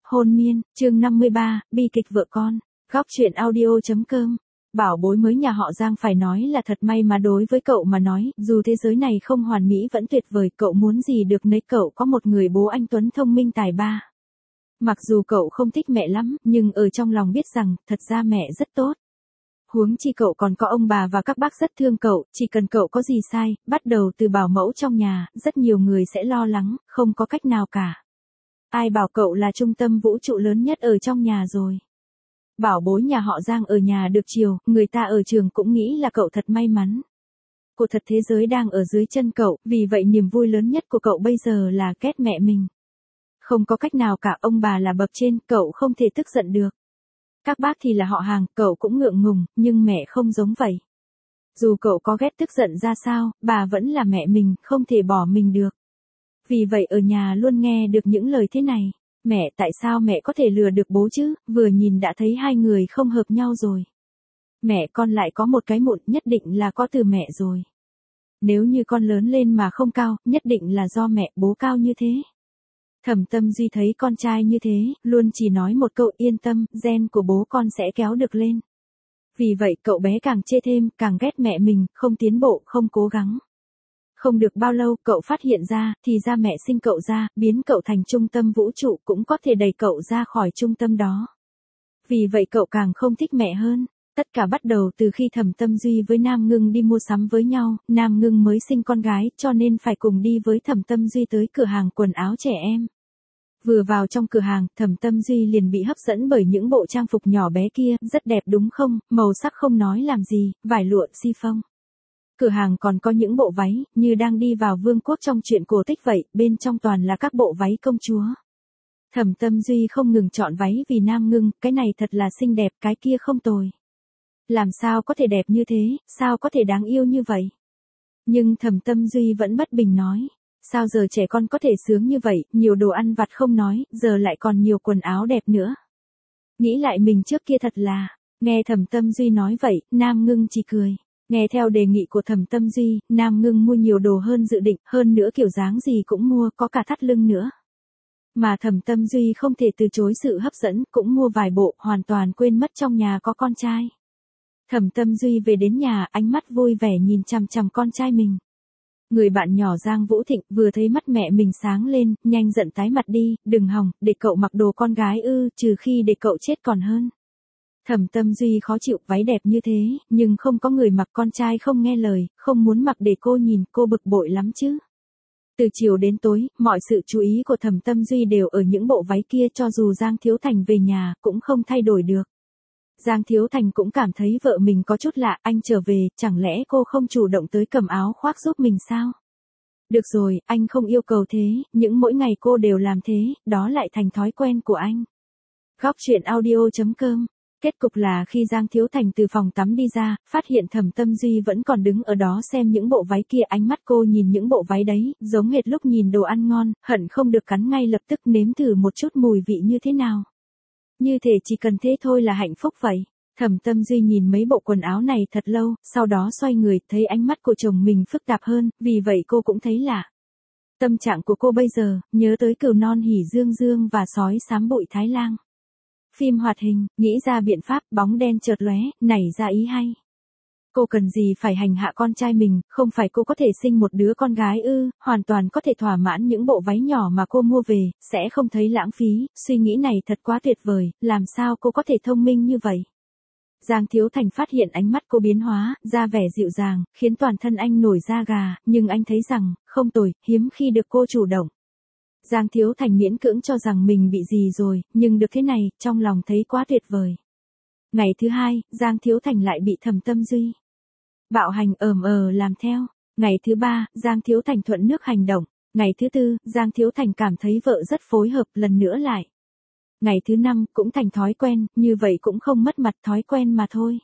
Hôn miên, chương 53, bi kịch vợ con. Góc truyện audio.com. Bảo bối mới nhà họ Giang phải nói là thật may mà đối với cậu mà nói, dù thế giới này không hoàn mỹ vẫn tuyệt vời, cậu muốn gì được nấy, cậu có một người bố anh tuấn thông minh tài ba. Mặc dù cậu không thích mẹ lắm, nhưng ở trong lòng biết rằng, thật ra mẹ rất tốt. Huống chi cậu còn có ông bà và các bác rất thương cậu, chỉ cần cậu có gì sai, bắt đầu từ bảo mẫu trong nhà, rất nhiều người sẽ lo lắng, không có cách nào cả. Ai bảo cậu là trung tâm vũ trụ lớn nhất ở trong nhà rồi. Bảo bối nhà họ Giang ở nhà được chiều, người ta ở trường cũng nghĩ là cậu thật may mắn. Cô thật thế giới đang ở dưới chân cậu, vì vậy niềm vui lớn nhất của cậu bây giờ là ghét mẹ mình. Không có cách nào cả, ông bà là bậc trên, cậu không thể tức giận được. Các bác thì là họ hàng, cậu cũng ngượng ngùng, nhưng mẹ không giống vậy. Dù cậu có ghét tức giận ra sao, bà vẫn là mẹ mình, không thể bỏ mình được. Vì vậy ở nhà luôn nghe được những lời thế này. Mẹ, tại sao mẹ có thể lừa được bố chứ, vừa nhìn đã thấy hai người không hợp nhau rồi. Mẹ con lại có một cái mụn, nhất định là có từ mẹ rồi. Nếu như con lớn lên mà không cao, nhất định là do mẹ, bố cao như thế. Thẩm Tâm Duy thấy con trai như thế, luôn chỉ nói một câu yên tâm, gen của bố con sẽ kéo được lên. Vì vậy cậu bé càng chê thêm, càng ghét mẹ mình, không tiến bộ, không cố gắng. Không được bao lâu cậu phát hiện ra, thì ra mẹ sinh cậu ra, biến cậu thành trung tâm vũ trụ, cũng có thể đẩy cậu ra khỏi trung tâm đó. Vì vậy cậu càng không thích mẹ hơn. Tất cả bắt đầu từ khi Thẩm Tâm Duy với Nam Ngưng đi mua sắm với nhau, Nam Ngưng mới sinh con gái, cho nên phải cùng đi với Thẩm Tâm Duy tới cửa hàng quần áo trẻ em. Vừa vào trong cửa hàng, Thẩm Tâm Duy liền bị hấp dẫn bởi những bộ trang phục nhỏ bé kia, rất đẹp đúng không, màu sắc không nói làm gì, vải lụa, chiffon. Cửa hàng còn có những bộ váy, như đang đi vào vương quốc trong truyện cổ tích vậy, bên trong toàn là các bộ váy công chúa. Thẩm Tâm Duy không ngừng chọn váy vì Nam Ngưng, cái này thật là xinh đẹp, cái kia không tồi. Làm sao có thể đẹp như thế, sao có thể đáng yêu như vậy? Nhưng Thẩm Tâm Duy vẫn bất bình nói. Sao giờ trẻ con có thể sướng như vậy, nhiều đồ ăn vặt không nói, giờ lại còn nhiều quần áo đẹp nữa. Nghĩ lại mình trước kia thật là, nghe Thẩm Tâm Duy nói vậy, Nam Ngưng chỉ cười. Nghe theo đề nghị của Thẩm Tâm Duy, Nam Ngưng mua nhiều đồ hơn dự định, hơn nữa kiểu dáng gì cũng mua, có cả thắt lưng nữa. Mà Thẩm Tâm Duy không thể từ chối sự hấp dẫn, cũng mua vài bộ, hoàn toàn quên mất trong nhà có con trai. Thẩm Tâm Duy về đến nhà, ánh mắt vui vẻ nhìn chằm chằm con trai mình. Người bạn nhỏ Giang Vũ Thịnh vừa thấy mắt mẹ mình sáng lên, nhanh giận tái mặt đi, đừng hòng, để cậu mặc đồ con gái ư, trừ khi để cậu chết còn hơn. Thẩm Tâm Duy khó chịu, váy đẹp như thế, nhưng không có người mặc, con trai không nghe lời, không muốn mặc để cô nhìn, cô bực bội lắm chứ. Từ chiều đến tối, mọi sự chú ý của Thẩm Tâm Duy đều ở những bộ váy kia, cho dù Giang Thiếu Thành về nhà, cũng không thay đổi được. Giang Thiếu Thành cũng cảm thấy vợ mình có chút lạ, anh trở về, chẳng lẽ cô không chủ động tới cầm áo khoác giúp mình sao? Được rồi, anh không yêu cầu thế, những mỗi ngày cô đều làm thế, đó lại thành thói quen của anh. Góc truyện audio.com. Kết cục là khi Giang Thiếu Thành từ phòng tắm đi ra, phát hiện Thẩm Tâm Duy vẫn còn đứng ở đó xem những bộ váy kia, ánh mắt cô nhìn những bộ váy đấy, giống hệt lúc nhìn đồ ăn ngon, hận không được cắn ngay lập tức nếm thử một chút mùi vị như thế nào. Như thể chỉ cần thế thôi là hạnh phúc vậy. Thẩm Tâm Duy nhìn mấy bộ quần áo này thật lâu, sau đó xoay người, thấy ánh mắt của chồng mình phức tạp hơn, vì vậy cô cũng thấy lạ. Tâm trạng của cô bây giờ, nhớ tới Cừu Non Hỉ Dương Dương và Sói Xám Bụi Thái Lang. Phim hoạt hình, nghĩ ra biện pháp, bóng đen chợt lóe, nảy ra ý hay. Cô cần gì phải hành hạ con trai mình, không phải cô có thể sinh một đứa con gái ư, hoàn toàn có thể thỏa mãn những bộ váy nhỏ mà cô mua về, sẽ không thấy lãng phí, suy nghĩ này thật quá tuyệt vời, làm sao cô có thể thông minh như vậy. Giang Thiếu Thành phát hiện ánh mắt cô biến hóa, ra vẻ dịu dàng, khiến toàn thân anh nổi da gà, nhưng anh thấy rằng, không tồi, hiếm khi được cô chủ động. Giang Thiếu Thành miễn cưỡng cho rằng mình bị gì rồi, nhưng được thế này, trong lòng thấy quá tuyệt vời. Ngày thứ hai, Giang Thiếu Thành lại bị Thẩm Tâm Duy bạo hành làm theo. Ngày thứ ba, Giang Thiếu Thành thuận nước hành động. Ngày thứ tư, Giang Thiếu Thành cảm thấy vợ rất phối hợp, lần nữa lại. Ngày thứ năm, cũng thành thói quen, như vậy cũng không mất mặt, thói quen mà thôi.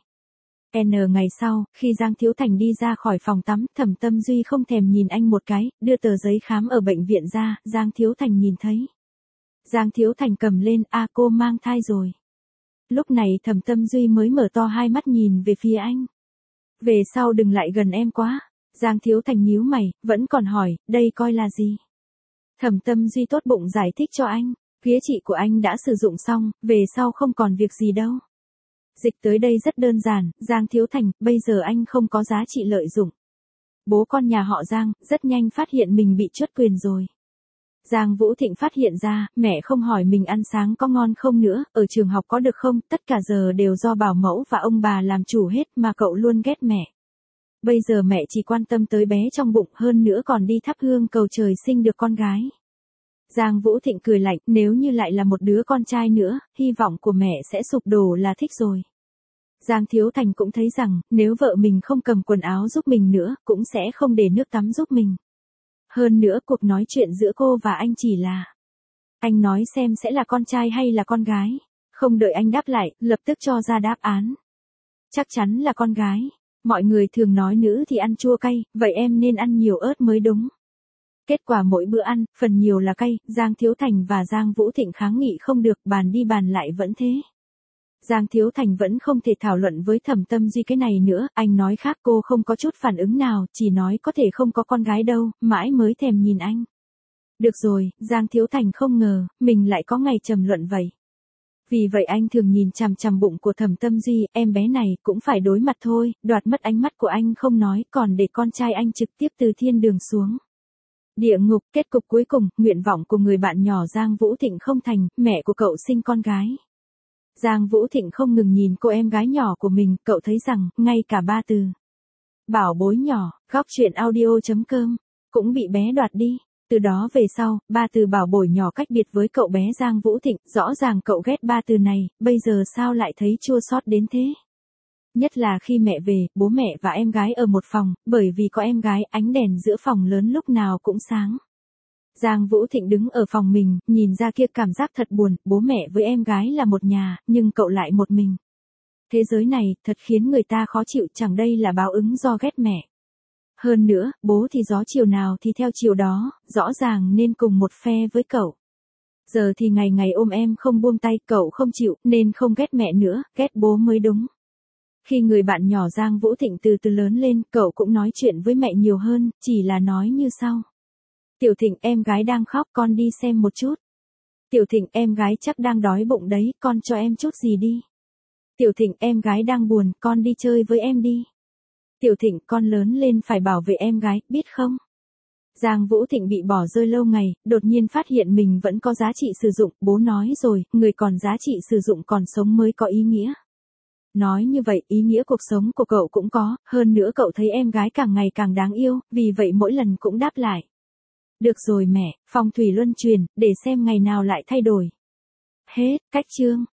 Ngày sau, khi Giang Thiếu Thành đi ra khỏi phòng tắm, Thẩm Tâm Duy không thèm nhìn anh một cái, đưa tờ giấy khám ở bệnh viện ra, Giang Thiếu Thành nhìn thấy. Giang Thiếu Thành cầm lên, cô mang thai rồi. Lúc này Thẩm Tâm Duy mới mở to hai mắt nhìn về phía anh. Về sau đừng lại gần em quá. Giang Thiếu Thành nhíu mày, vẫn còn hỏi, đây coi là gì? Thẩm Tâm Duy tốt bụng giải thích cho anh. Ghế chị của anh đã sử dụng xong, về sau không còn việc gì đâu. Dịch tới đây rất đơn giản, Giang Thiếu Thành, bây giờ anh không có giá trị lợi dụng. Bố con nhà họ Giang, rất nhanh phát hiện mình bị truất quyền rồi. Giang Vũ Thịnh phát hiện ra, mẹ không hỏi mình ăn sáng có ngon không nữa, ở trường học có được không, tất cả giờ đều do bảo mẫu và ông bà làm chủ hết mà cậu luôn ghét mẹ. Bây giờ mẹ chỉ quan tâm tới bé trong bụng, hơn nữa còn đi thắp hương cầu trời sinh được con gái. Giang Vũ Thịnh cười lạnh, nếu như lại là một đứa con trai nữa, hy vọng của mẹ sẽ sụp đổ là thích rồi. Giang Thiếu Thành cũng thấy rằng, nếu vợ mình không cầm quần áo giúp mình nữa, cũng sẽ không để nước tắm giúp mình. Hơn nữa cuộc nói chuyện giữa cô và anh chỉ là, anh nói xem sẽ là con trai hay là con gái. Không đợi anh đáp lại, lập tức cho ra đáp án. Chắc chắn là con gái. Mọi người thường nói nữ thì ăn chua cay, vậy em nên ăn nhiều ớt mới đúng. Kết quả mỗi bữa ăn, phần nhiều là cay, Giang Thiếu Thành và Giang Vũ Thịnh kháng nghị không được, bàn đi bàn lại vẫn thế. Giang Thiếu Thành vẫn không thể thảo luận với Thẩm Tâm Duy cái này nữa, anh nói khác, cô không có chút phản ứng nào, chỉ nói có thể không có con gái đâu, mãi mới thèm nhìn anh. Được rồi, Giang Thiếu Thành không ngờ, mình lại có ngày trầm luận vậy. Vì vậy anh thường nhìn chằm chằm bụng của Thẩm Tâm Duy, em bé này cũng phải đối mặt thôi, đoạt mất ánh mắt của anh không nói, còn để con trai anh trực tiếp từ thiên đường xuống. Địa ngục, kết cục cuối cùng, nguyện vọng của người bạn nhỏ Giang Vũ Thịnh không thành, mẹ của cậu sinh con gái. Giang Vũ Thịnh không ngừng nhìn cô em gái nhỏ của mình, cậu thấy rằng, ngay cả ba từ bảo bối nhỏ, góc truyện audio.com, cũng bị bé đoạt đi. Từ đó về sau, ba từ bảo bối nhỏ cách biệt với cậu bé Giang Vũ Thịnh, rõ ràng cậu ghét ba từ này, bây giờ sao lại thấy chua xót đến thế? Nhất là khi mẹ về, bố mẹ và em gái ở một phòng, bởi vì có em gái, ánh đèn giữa phòng lớn lúc nào cũng sáng. Giang Vũ Thịnh đứng ở phòng mình, nhìn ra kia cảm giác thật buồn, bố mẹ với em gái là một nhà, nhưng cậu lại một mình. Thế giới này, thật khiến người ta khó chịu, chẳng đây là báo ứng do ghét mẹ. Hơn nữa, bố thì gió chiều nào thì theo chiều đó, rõ ràng nên cùng một phe với cậu. Giờ thì ngày ngày ôm em không buông tay, cậu không chịu, nên không ghét mẹ nữa, ghét bố mới đúng. Khi người bạn nhỏ Giang Vũ Thịnh từ từ lớn lên, cậu cũng nói chuyện với mẹ nhiều hơn, chỉ là nói như sau. Tiểu Thịnh, em gái đang khóc, con đi xem một chút. Tiểu Thịnh, em gái chắc đang đói bụng đấy, con cho em chút gì đi. Tiểu Thịnh, em gái đang buồn, con đi chơi với em đi. Tiểu Thịnh, con lớn lên phải bảo vệ em gái, biết không? Giang Vũ Thịnh bị bỏ rơi lâu ngày, đột nhiên phát hiện mình vẫn có giá trị sử dụng, bố nói rồi, người còn giá trị sử dụng còn sống mới có ý nghĩa. Nói như vậy, ý nghĩa cuộc sống của cậu cũng có, hơn nữa cậu thấy em gái càng ngày càng đáng yêu, vì vậy mỗi lần cũng đáp lại. Được rồi mẹ, phong thủy luân chuyển, để xem ngày nào lại thay đổi. Hết, cách chương.